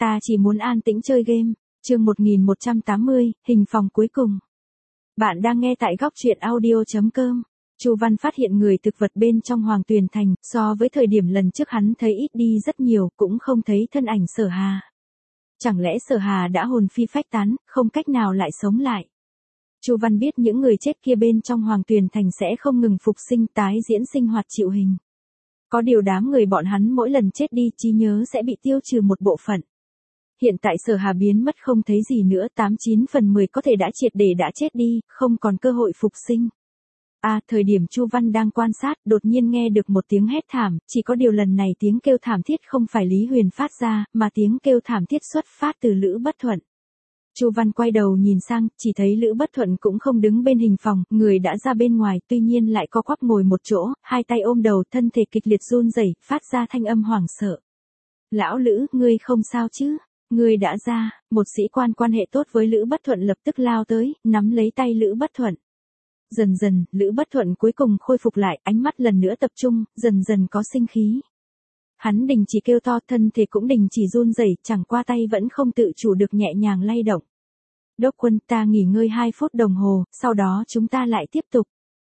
ta chỉ muốn an tĩnh chơi game. Chương 1180, hình phòng cuối cùng. Bạn đang nghe tại góc truyện audio.com. Chu Văn phát hiện người thực vật bên trong Hoàng Tuyền Thành, so với thời điểm lần trước hắn thấy ít đi rất nhiều, cũng không thấy thân ảnh Sở Hà. Chẳng lẽ Sở Hà đã hồn phi phách tán, không cách nào lại sống lại? Chu Văn biết những người chết kia bên trong Hoàng Tuyền Thành sẽ không ngừng phục sinh tái diễn sinh hoạt chịu hình. Có điều đám người bọn hắn mỗi lần chết đi trí nhớ sẽ bị tiêu trừ một bộ phận. Hiện tại Sở Hà biến mất không thấy gì nữa, 89/10 có thể đã triệt để đã chết đi, không còn cơ hội phục sinh. Thời điểm Chu Văn đang quan sát, đột nhiên nghe được một tiếng hét thảm, chỉ có điều lần này tiếng kêu thảm thiết không phải Lý Huyền phát ra, mà tiếng kêu thảm thiết xuất phát từ Lữ Bất Thuận. Chu Văn quay đầu nhìn sang, chỉ thấy Lữ Bất Thuận cũng không đứng bên hình phòng, người đã ra bên ngoài, tuy nhiên lại co quắp ngồi một chỗ, hai tay ôm đầu, thân thể kịch liệt run rẩy, phát ra thanh âm hoảng sợ. Lão Lữ, ngươi không sao chứ? Ngươi đã ra. Một sĩ quan quan hệ tốt với Lữ Bất Thuận lập tức lao tới, nắm lấy tay Lữ Bất Thuận. Dần dần, Lữ Bất Thuận cuối cùng khôi phục lại, ánh mắt lần nữa tập trung, dần dần có sinh khí. Hắn đình chỉ kêu to, thân thể cũng đình chỉ run rẩy, chẳng qua tay vẫn không tự chủ được nhẹ nhàng lay động. Đốc quân, ta nghỉ ngơi 2 phút đồng hồ, sau đó chúng ta lại tiếp tục.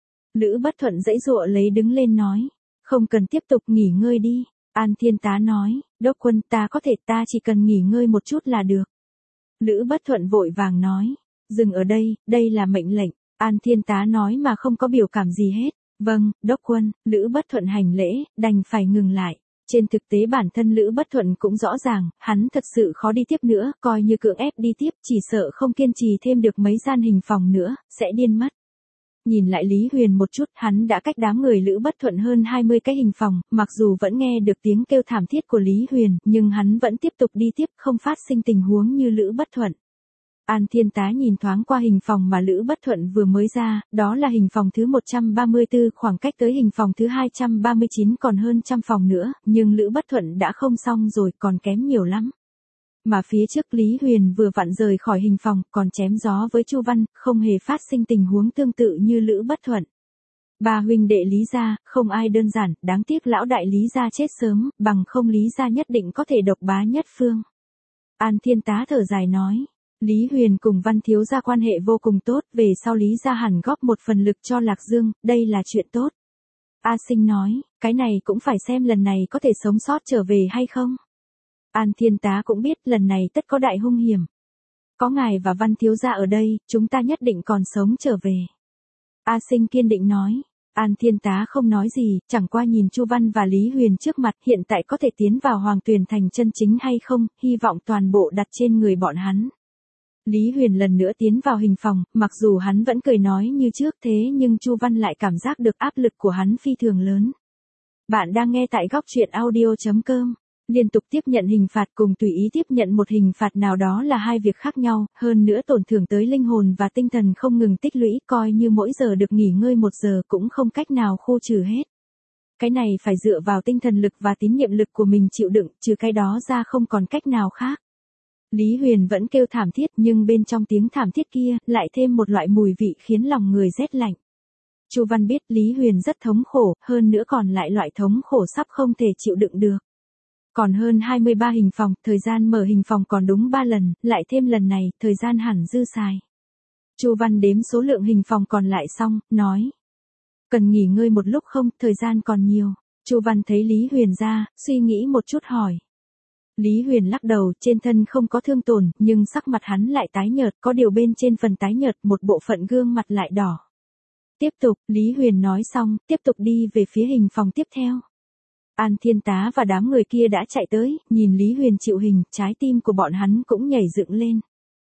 Lữ Bất Thuận giãy giụa lấy đứng lên nói. Không cần tiếp tục, nghỉ ngơi đi. An Thiên Tá nói. Đốc quân, ta có thể, ta chỉ cần nghỉ ngơi một chút là được. Lữ Bất Thuận vội vàng nói. Dừng ở đây là mệnh lệnh. An Thiên Tá nói mà không có biểu cảm gì hết. Vâng, đốc quân. Lữ Bất Thuận hành lễ, đành phải ngừng lại. Trên thực tế bản thân Lữ Bất Thuận cũng rõ ràng, hắn thật sự khó đi tiếp nữa, coi như cưỡng ép đi tiếp, chỉ sợ không kiên trì thêm được mấy gian hình phòng nữa, sẽ điên mất. Nhìn lại Lý Huyền một chút, hắn đã cách đám người Lữ Bất Thuận hơn 20 cái hình phòng, mặc dù vẫn nghe được tiếng kêu thảm thiết của Lý Huyền, nhưng hắn vẫn tiếp tục đi tiếp, không phát sinh tình huống như Lữ Bất Thuận. An Thiên Tá nhìn thoáng qua hình phòng mà Lữ Bất Thuận vừa mới ra, đó là hình phòng thứ 134, khoảng cách tới hình phòng thứ 239 còn hơn trăm phòng nữa, nhưng Lữ Bất Thuận đã không xong rồi, còn kém nhiều lắm. Mà phía trước Lý Huyền vừa vặn rời khỏi hình phòng, còn chém gió với Chu Văn, không hề phát sinh tình huống tương tự như Lữ Bất Thuận. Ba huynh đệ Lý gia, không ai đơn giản, đáng tiếc lão đại Lý gia chết sớm, bằng không Lý gia nhất định có thể độc bá nhất phương. An Thiên Tá thở dài nói. Lý Huyền cùng Văn thiếu gia quan hệ vô cùng tốt, về sau Lý gia hẳn góp một phần lực cho Lạc Dương, đây là chuyện tốt. A Sinh nói, cái này cũng phải xem lần này có thể sống sót trở về hay không. An Thiên Tá cũng biết lần này tất có đại hung hiểm. Có ngài và Văn thiếu gia ở đây, chúng ta nhất định còn sống trở về. A Sinh kiên định nói. An Thiên Tá không nói gì, chẳng qua nhìn Chu Văn và Lý Huyền trước mặt, hiện tại có thể tiến vào Hoàng Tuyền Thành chân chính hay không, hy vọng toàn bộ đặt trên người bọn hắn. Lý Huyền lần nữa tiến vào hình phòng, mặc dù hắn vẫn cười nói như trước thế nhưng Chu Văn lại cảm giác được áp lực của hắn phi thường lớn. Bạn đang nghe tại góc truyện audio.com. Liên tục tiếp nhận hình phạt cùng tùy ý tiếp nhận một hình phạt nào đó là hai việc khác nhau, hơn nữa tổn thương tới linh hồn và tinh thần không ngừng tích lũy, coi như mỗi giờ được nghỉ ngơi 1 giờ cũng không cách nào khô trừ hết. Cái này phải dựa vào tinh thần lực và tín nhiệm lực của mình chịu đựng, trừ cái đó ra không còn cách nào khác. Lý Huyền vẫn kêu thảm thiết nhưng bên trong tiếng thảm thiết kia lại thêm một loại mùi vị khiến lòng người rét lạnh. Chu Văn biết Lý Huyền rất thống khổ, hơn nữa còn lại loại thống khổ sắp không thể chịu đựng được. Còn hơn 23 hình phòng, thời gian mở hình phòng còn đúng 3 lần, lại thêm lần này, thời gian hẳn dư xài. Chu Văn đếm số lượng hình phòng còn lại xong, nói. Cần nghỉ ngơi một lúc không, thời gian còn nhiều. Chu Văn thấy Lý Huyền ra, suy nghĩ một chút hỏi. Lý Huyền lắc đầu, trên thân không có thương tổn, nhưng sắc mặt hắn lại tái nhợt, có điều bên trên phần tái nhợt, một bộ phận gương mặt lại đỏ. Tiếp tục, Lý Huyền nói xong, tiếp tục đi về phía hình phòng tiếp theo. An Thiên Tá và đám người kia đã chạy tới, nhìn Lý Huyền chịu hình, trái tim của bọn hắn cũng nhảy dựng lên.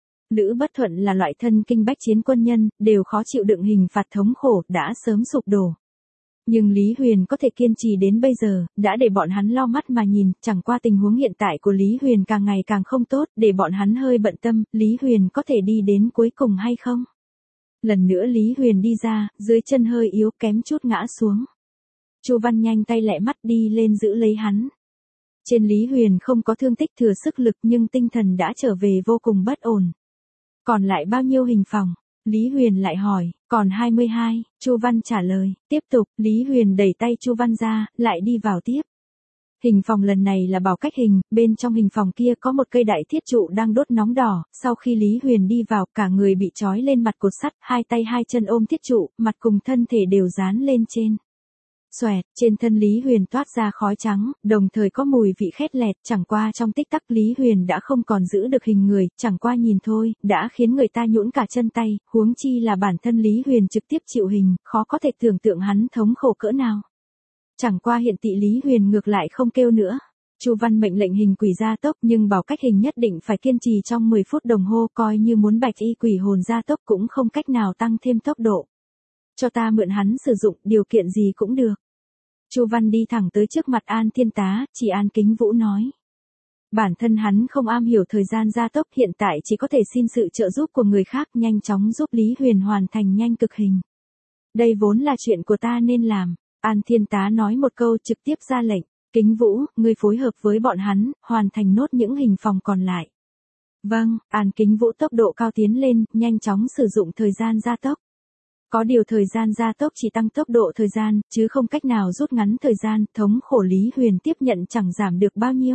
Lữ Bất Thuận là loại thân kinh bách chiến quân nhân, đều khó chịu đựng hình phạt thống khổ, đã sớm sụp đổ. Nhưng Lý Huyền có thể kiên trì đến bây giờ, đã để bọn hắn lau mắt mà nhìn, chẳng qua tình huống hiện tại của Lý Huyền càng ngày càng không tốt, để bọn hắn hơi bận tâm, Lý Huyền có thể đi đến cuối cùng hay không? Lần nữa Lý Huyền đi ra, dưới chân hơi yếu kém chút ngã xuống. Chu Văn nhanh tay lẹ mắt đi lên giữ lấy hắn. Trên Lý Huyền không có thương tích thừa sức lực nhưng tinh thần đã trở về vô cùng bất ổn. Còn lại bao nhiêu hình phòng? Lý Huyền lại hỏi, còn 22, Chu Văn trả lời, tiếp tục, Lý Huyền đẩy tay Chu Văn ra, lại đi vào tiếp. Hình phòng lần này là Bảo Cách hình, bên trong hình phòng kia có một cây đại thiết trụ đang đốt nóng đỏ, sau khi Lý Huyền đi vào, cả người bị trói lên mặt cột sắt, hai tay hai chân ôm thiết trụ, mặt cùng thân thể đều dán lên trên. Xoẹt, trên thân Lý Huyền toát ra khói trắng, đồng thời có mùi vị khét lẹt, chẳng qua trong tích tắc Lý Huyền đã không còn giữ được hình người, chẳng qua nhìn thôi, đã khiến người ta nhũn cả chân tay, huống chi là bản thân Lý Huyền trực tiếp chịu hình, khó có thể tưởng tượng hắn thống khổ cỡ nào. Chẳng qua hiện tại Lý Huyền ngược lại không kêu nữa. Chu Văn mệnh lệnh hình quỷ gia tốc nhưng Bảo Cách hình nhất định phải kiên trì trong 10 phút đồng hồ, coi như muốn bạch y quỷ hồn gia tốc cũng không cách nào tăng thêm tốc độ. Cho ta mượn hắn sử dụng, điều kiện gì cũng được. Chu Văn đi thẳng tới trước mặt An Thiên Tá, chỉ An Kính Vũ nói. Bản thân hắn không am hiểu thời gian gia tốc, hiện tại chỉ có thể xin sự trợ giúp của người khác nhanh chóng giúp Lý Huyền hoàn thành nhanh cực hình. Đây vốn là chuyện của ta nên làm. An Thiên Tá nói một câu trực tiếp ra lệnh. Kính Vũ, ngươi phối hợp với bọn hắn, hoàn thành nốt những hình phòng còn lại. Vâng, An Kính Vũ tốc độ cao tiến lên, nhanh chóng sử dụng thời gian gia tốc. Có điều thời gian gia tốc chỉ tăng tốc độ thời gian, chứ không cách nào rút ngắn thời gian, thống khổ Lý Huyền tiếp nhận chẳng giảm được bao nhiêu.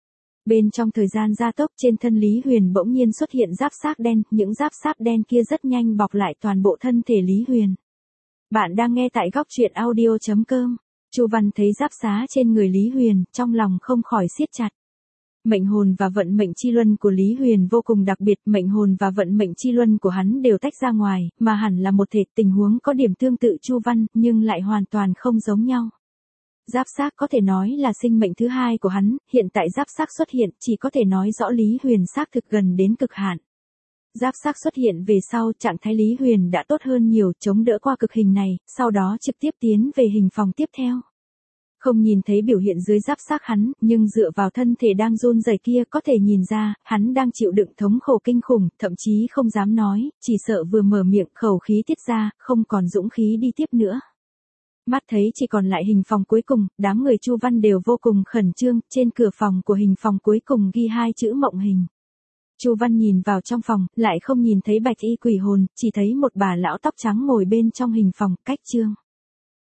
Bên trong thời gian gia tốc trên thân Lý Huyền bỗng nhiên xuất hiện giáp xác đen, những giáp xác đen kia rất nhanh bọc lại toàn bộ thân thể Lý Huyền. Bạn đang nghe tại góc truyện audio.com. Chu Văn thấy giáp xá trên người Lý Huyền, trong lòng không khỏi siết chặt. Mệnh hồn và vận mệnh chi luân của Lý Huyền vô cùng đặc biệt, mệnh hồn và vận mệnh chi luân của hắn đều tách ra ngoài, mà hẳn là một thể, tình huống có điểm tương tự Chu Văn, nhưng lại hoàn toàn không giống nhau. Giáp xác có thể nói là sinh mệnh thứ hai của hắn, hiện tại giáp xác xuất hiện, chỉ có thể nói rõ Lý Huyền xác thực gần đến cực hạn. Giáp xác xuất hiện về sau, trạng thái Lý Huyền đã tốt hơn nhiều, chống đỡ qua cực hình này, sau đó trực tiếp tiến về hình phòng tiếp theo. Không nhìn thấy biểu hiện dưới giáp xác hắn, nhưng dựa vào thân thể đang run rẩy kia có thể nhìn ra, hắn đang chịu đựng thống khổ kinh khủng, thậm chí không dám nói, chỉ sợ vừa mở miệng khẩu khí tiết ra, không còn dũng khí đi tiếp nữa. Mắt thấy chỉ còn lại hình phòng cuối cùng, đám người Chu Văn đều vô cùng khẩn trương, trên cửa phòng của hình phòng cuối cùng ghi hai chữ mộng hình. Chu Văn nhìn vào trong phòng, lại không nhìn thấy bạch y quỷ hồn, chỉ thấy một bà lão tóc trắng ngồi bên trong hình phòng, cách trương.